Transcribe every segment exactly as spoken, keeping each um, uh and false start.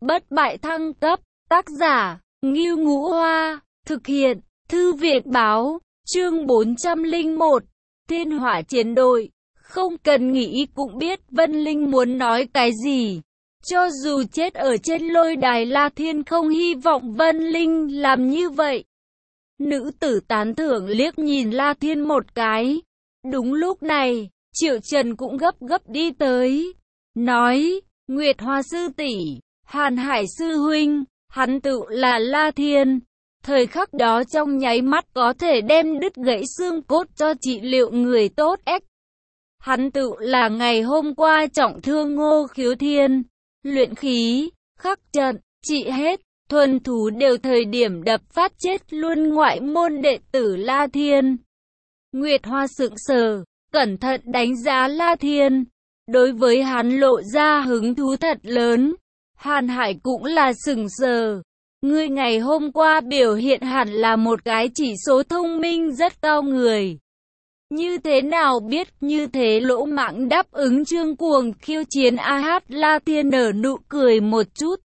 bất bại thăng cấp, tác giả, Ngưu Ngũ Hoa, thực hiện, Thư viện báo, chương bốn trăm lẻ một, Thiên Hỏa Chiến Đội. Không cần nghĩ cũng biết Vân Linh muốn nói cái gì. Cho dù chết ở trên lôi đài, La Thiên không hy vọng Vân Linh làm như vậy. Nữ tử tán thưởng liếc nhìn La Thiên một cái. Đúng lúc này, Triệu Trần cũng gấp gấp đi tới, nói, Nguyệt Hoa sư tỷ, Hàn Hải sư huynh, hắn tự là La Thiên. Thời khắc đó trong nháy mắt có thể đem đứt gãy xương cốt cho trị liệu người tốt ếch. Hắn tự là ngày hôm qua trọng thương Ngô Khiếu Thiên, luyện khí, khắc trận, trị hết, thuần thú đều thời điểm đập phát chết luôn ngoại môn đệ tử La Thiên. Nguyệt Hoa sững sờ, cẩn thận đánh giá La Thiên. Đối với hắn lộ ra hứng thú thật lớn. Hàn Hải cũng là sững sờ. Ngươi ngày hôm qua biểu hiện hẳn là một cái chỉ số thông minh rất cao người. Như thế nào biết như thế lỗ mãng đáp ứng Trương Cuồng khiêu chiến a hát. La Thiên nở nụ cười một chút.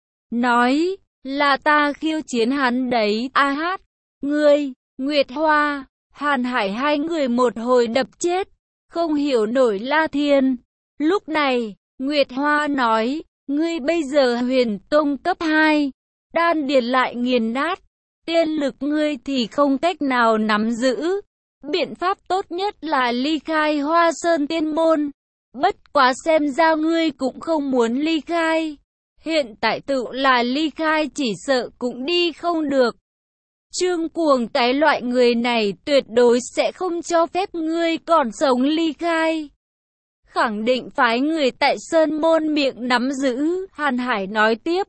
Nói, là ta khiêu chiến hắn đấy a hát. Ngươi, Nguyệt Hoa, Hàn Hải hai người một hồi đập chết. Không hiểu nổi La Thiên. Lúc này, Nguyệt Hoa nói, ngươi bây giờ huyền tông cấp hai. Đan điền lại nghiền nát. Tiên lực ngươi thì không cách nào nắm giữ. Biện pháp tốt nhất là ly khai Hoa Sơn Tiên Môn. Bất quá xem ra ngươi cũng không muốn ly khai. Hiện tại tự là ly khai chỉ sợ cũng đi không được. Trương Cuồng cái loại người này tuyệt đối sẽ không cho phép ngươi còn sống ly khai. Khẳng định phái người tại Sơn Môn miệng nắm giữ, Hàn Hải nói tiếp.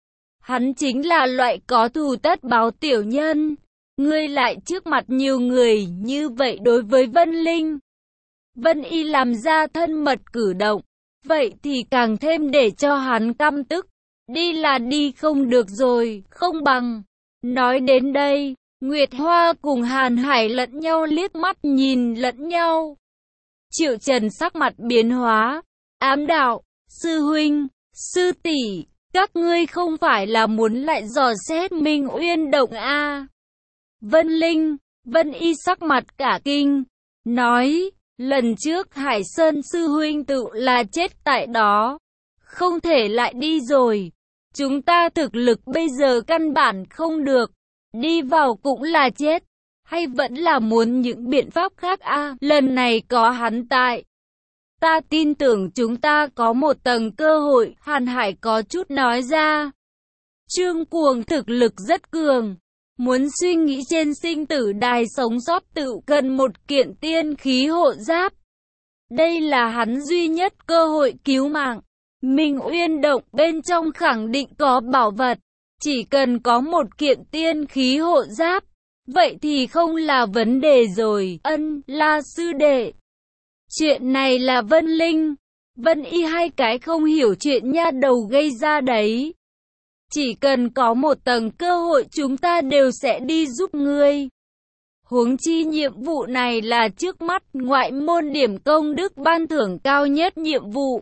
Hắn chính là loại có thù tất báo tiểu nhân. Ngươi lại trước mặt nhiều người như vậy đối với Vân Linh. Vân Y làm ra thân mật cử động. Vậy thì càng thêm để cho hắn căm tức. Đi là đi không được rồi, không bằng. Nói đến đây, Nguyệt Hoa cùng Hàn Hải lẫn nhau liếc mắt nhìn lẫn nhau. Triệu Trần sắc mặt biến hóa. Ám đạo, sư huynh, sư tỷ, các ngươi không phải là muốn lại dò xét Minh Uyên Động a? Vân Linh, Vân Y sắc mặt cả kinh, nói, lần trước Hải Sơn sư huynh tự là chết tại đó, không thể lại đi rồi. Chúng ta thực lực bây giờ căn bản không được, đi vào cũng là chết, hay vẫn là muốn những biện pháp khác a? Lần này có hắn tại, ta tin tưởng chúng ta có một tầng cơ hội, Hàn Hải có chút nói ra. Trương Cuồng thực lực rất cường. Muốn suy nghĩ trên sinh tử đài sống sót tự cần một kiện tiên khí hộ giáp. Đây là hắn duy nhất cơ hội cứu mạng. Minh Uyên Động bên trong khẳng định có bảo vật. Chỉ cần có một kiện tiên khí hộ giáp. Vậy thì không là vấn đề rồi. Ân, La sư đệ. Chuyện này là Vân Linh, Vân Y hai cái không hiểu chuyện nha đầu gây ra đấy. Chỉ cần có một tầng cơ hội chúng ta đều sẽ đi giúp ngươi. Huống chi nhiệm vụ này là trước mắt ngoại môn điểm công đức ban thưởng cao nhất nhiệm vụ.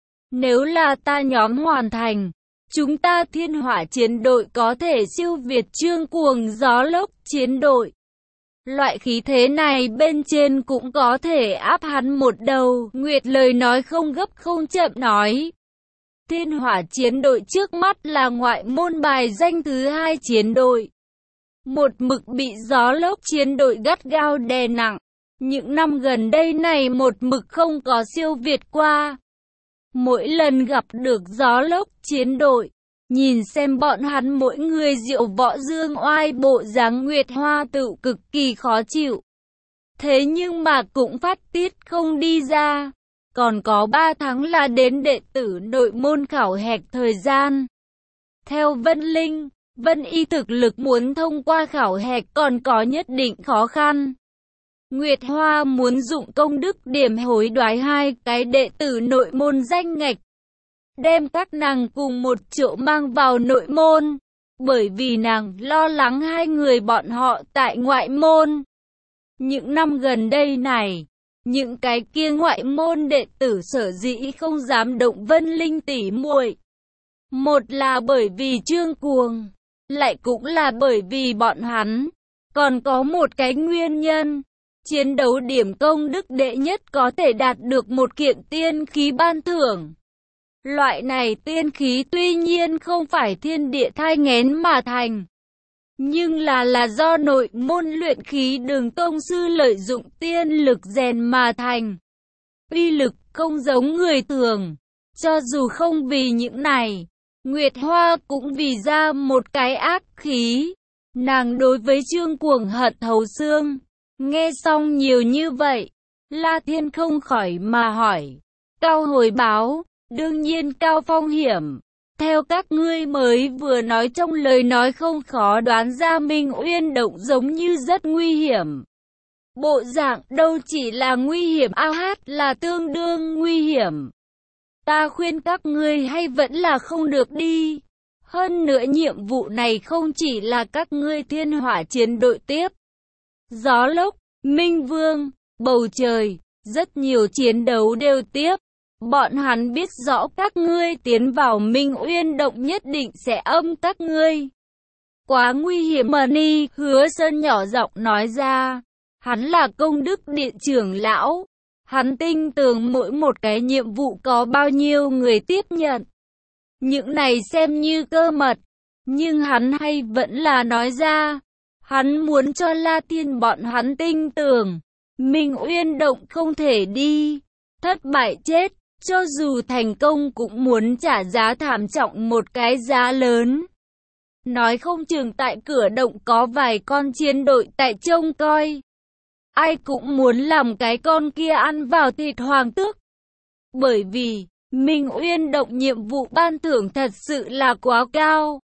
Nếu là ta nhóm hoàn thành, chúng ta Thiên Hỏa chiến đội có thể siêu việt Trương Cuồng gió lốc chiến đội. Loại khí thế này bên trên cũng có thể áp hắn một đầu. Nguyệt lời nói không gấp không chậm nói. Thiên Hỏa chiến đội trước mắt là ngoại môn bài danh thứ hai chiến đội. Một mực bị gió lốc chiến đội gắt gao đè nặng. Những năm gần đây này một mực không có siêu việt qua. Mỗi lần gặp được gió lốc chiến đội, nhìn xem bọn hắn mỗi người diệu võ dương oai bộ dáng, Nguyệt Hoa tự cực kỳ khó chịu. Thế nhưng mà cũng phát tiết không đi ra. Còn có ba tháng là đến đệ tử nội môn khảo hạch thời gian. Theo Vân Linh, Vân Y thực lực muốn thông qua khảo hạch còn có nhất định khó khăn. Nguyệt Hoa muốn dụng công đức điểm hối đoái hai cái đệ tử nội môn danh ngạch. Đem các nàng cùng một chỗ mang vào nội môn. Bởi vì nàng lo lắng hai người bọn họ tại ngoại môn. Những năm gần đây này, những cái kia ngoại môn đệ tử sở dĩ không dám động Vân Linh tỷ muội, Một là bởi vì Trương Cuồng, lại cũng là bởi vì bọn hắn. Còn có một cái nguyên nhân, chiến đấu điểm công đức đệ nhất có thể đạt được một kiện tiên khí ban thưởng. Loại này tiên khí tuy nhiên không phải thiên địa thai nghén mà thành, nhưng là là do nội môn luyện khí đường tông sư lợi dụng tiên lực rèn mà thành. Uy lực không giống người thường. Cho dù không vì những này, Nguyệt Hoa cũng vì ra một cái ác khí. Nàng đối với Trương Cuồng hận thấu xương. Nghe xong nhiều như vậy, La Thiên không khỏi mà hỏi. Cao hồi báo, đương nhiên cao phong hiểm. Theo các ngươi mới vừa nói trong lời nói không khó đoán ra Minh Uyên Động giống như rất nguy hiểm. Bộ dạng đâu chỉ là nguy hiểm a hát là tương đương nguy hiểm. Ta khuyên các ngươi hay vẫn là không được đi. Hơn nữa nhiệm vụ này không chỉ là các ngươi thiên hỏa chiến đội tiếp. Gió lốc, Minh Vương, bầu trời, rất nhiều chiến đấu đều tiếp. Bọn hắn biết rõ các ngươi tiến vào Minh Uyên Động nhất định sẽ âm các ngươi. Quá nguy hiểm mà Ni, Hứa Sơn nhỏ giọng nói ra. Hắn là công đức điện trưởng lão. Hắn tin tưởng mỗi một cái nhiệm vụ có bao nhiêu người tiếp nhận. Những này xem như cơ mật. Nhưng hắn hay vẫn là nói ra. Hắn muốn cho La Thiên bọn hắn tin tưởng. Minh Uyên Động không thể đi. Thất bại chết. Cho dù thành công cũng muốn trả giá thảm trọng một cái giá lớn. Nói không chừng tại cửa động có vài con chiến đội tại trông coi. Ai cũng muốn làm cái con kia ăn vào thịt hoàng tước. Bởi vì, Minh Uyên Động nhiệm vụ ban thưởng thật sự là quá cao.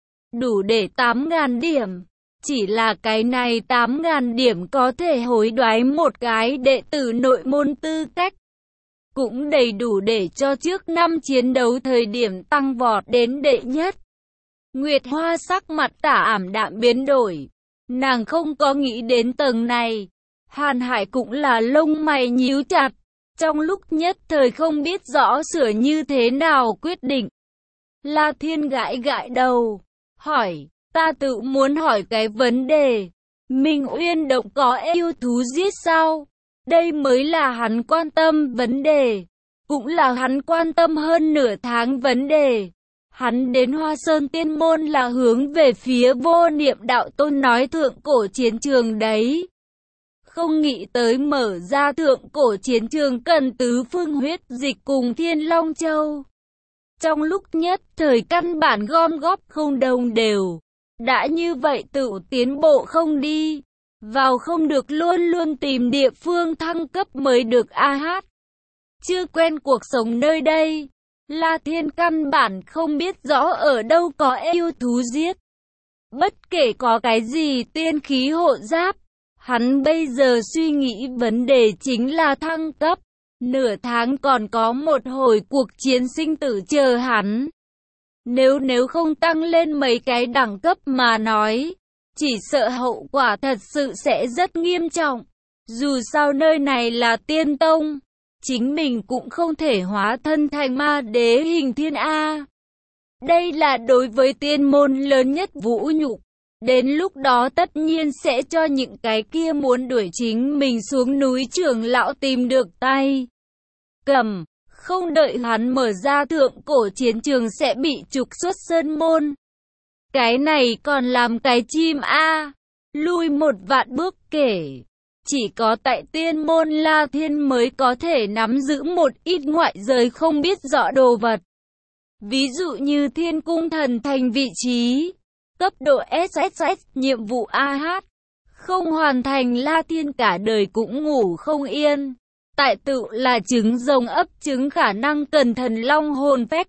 Đủ để tám nghìn điểm. Chỉ là cái này tám nghìn điểm có thể hối đoái một cái đệ tử nội môn tư cách. Cũng đầy đủ để cho trước năm chiến đấu thời điểm tăng vọt đến đệ nhất. Nguyệt Hoa sắc mặt tả ảm đạm biến đổi. Nàng không có nghĩ đến tầng này. Hàn Hải cũng là lông mày nhíu chặt. Trong lúc nhất thời không biết rõ sửa như thế nào quyết định. La Thiên gãi gãi đầu. Hỏi, ta tự muốn hỏi cái vấn đề. Minh Uyên Động có yêu thú giết sao? Đây mới là hắn quan tâm vấn đề. Cũng là hắn quan tâm hơn nửa tháng vấn đề. Hắn đến Hoa Sơn Tiên Môn là hướng về phía Vô Niệm Đạo Tôn nói thượng cổ chiến trường đấy. Không nghĩ tới mở ra thượng cổ chiến trường cần tứ phương huyết dịch cùng Thiên Long Châu. Trong lúc nhất thời căn bản gom góp không đồng đều. Đã như vậy tự tiến bộ không đi. Vào không được luôn luôn tìm địa phương thăng cấp mới được a hát. Chưa quen cuộc sống nơi đây. La Thiên căn bản không biết rõ ở đâu có yêu thú giết. Bất kể có cái gì tiên khí hộ giáp. Hắn bây giờ suy nghĩ vấn đề chính là thăng cấp. Nửa tháng còn có một hồi cuộc chiến sinh tử chờ hắn. Nếu nếu không tăng lên mấy cái đẳng cấp mà nói, chỉ sợ hậu quả thật sự sẽ rất nghiêm trọng. Dù sao nơi này là tiên tông, chính mình cũng không thể hóa thân thành ma đế hình thiên A. Đây là đối với tiên môn lớn nhất vũ nhục. Đến lúc đó tất nhiên sẽ cho những cái kia muốn đuổi chính mình xuống núi trưởng lão tìm được tay cầm. Không đợi hắn mở ra thượng cổ chiến trường sẽ bị trục xuất sơn môn. Cái này còn làm cái chim a. Lui một vạn bước kể. Chỉ có tại tiên môn La Thiên mới có thể nắm giữ một ít ngoại giới không biết rõ đồ vật. Ví dụ như Thiên Cung Thần Thành vị trí. Cấp độ ét ét ét nhiệm vụ a hát. Không hoàn thành La Thiên cả đời cũng ngủ không yên. Tại tự là trứng rồng ấp trứng khả năng cần thần long hồn phách.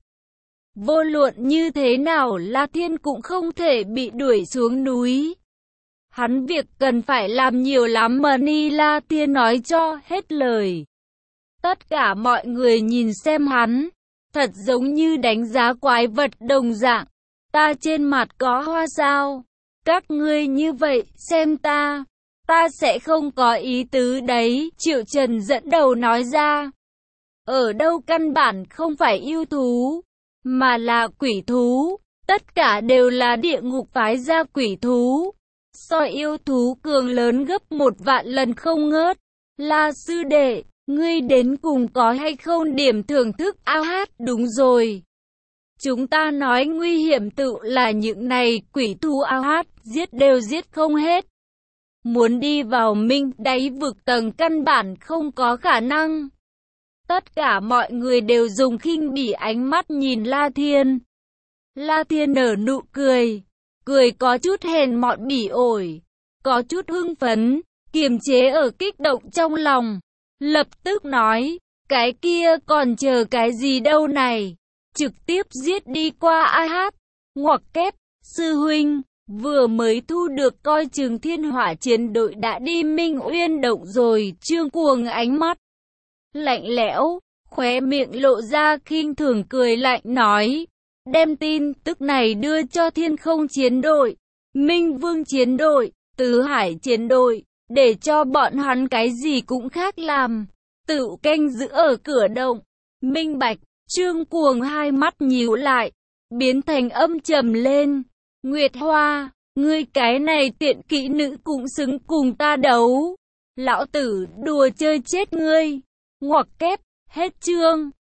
Vô luận như thế nào La Thiên cũng không thể bị đuổi xuống núi. Hắn việc cần phải làm nhiều lắm mà Ni La Thiên nói cho hết lời. Tất cả mọi người nhìn xem hắn. Thật giống như đánh giá quái vật đồng dạng. Ta trên mặt có hoa sao? Các ngươi như vậy xem ta. Ta sẽ không có ý tứ đấy, Triệu Trần dẫn đầu nói ra. Ở đâu căn bản không phải yêu thú. mà là quỷ thú. Tất cả đều là địa ngục phái ra quỷ thú. So yêu thú cường lớn gấp một vạn lần không ngớt. La sư đệ, ngươi đến cùng có hay không điểm thưởng thức ao hát? Đúng rồi. Chúng ta nói nguy hiểm tự là những này quỷ thú ao hát, giết đều giết không hết. Muốn đi vào minh đáy vực tầng căn bản không có khả năng. Tất cả mọi người đều dùng khinh bỉ ánh mắt nhìn La Thiên. La Thiên nở nụ cười, cười có chút hèn mọn bỉ ổi, có chút hưng phấn, kiềm chế ở kích động trong lòng. Lập tức nói, cái kia còn chờ cái gì đâu này, trực tiếp giết đi qua ai hát. Ngoặc kép, sư huynh, vừa mới thu được coi chừng thiên hỏa chiến đội đã đi Minh Uyên Động rồi. Trương Cuồng ánh mắt lạnh lẽo, khóe miệng lộ ra khinh thường cười lạnh nói, đem tin tức này đưa cho Thiên Không chiến đội, Minh Vương chiến đội, Tứ Hải chiến đội, để cho bọn hắn cái gì cũng khác làm, tự canh giữ ở cửa động. Minh bạch. Trương Cuồng hai mắt nhíu lại, biến thành âm trầm lên. Nguyệt Hoa, ngươi cái này tiện kỹ nữ cũng xứng cùng ta đấu. Lão tử đùa chơi chết ngươi. Ngoặc kép, hết chương.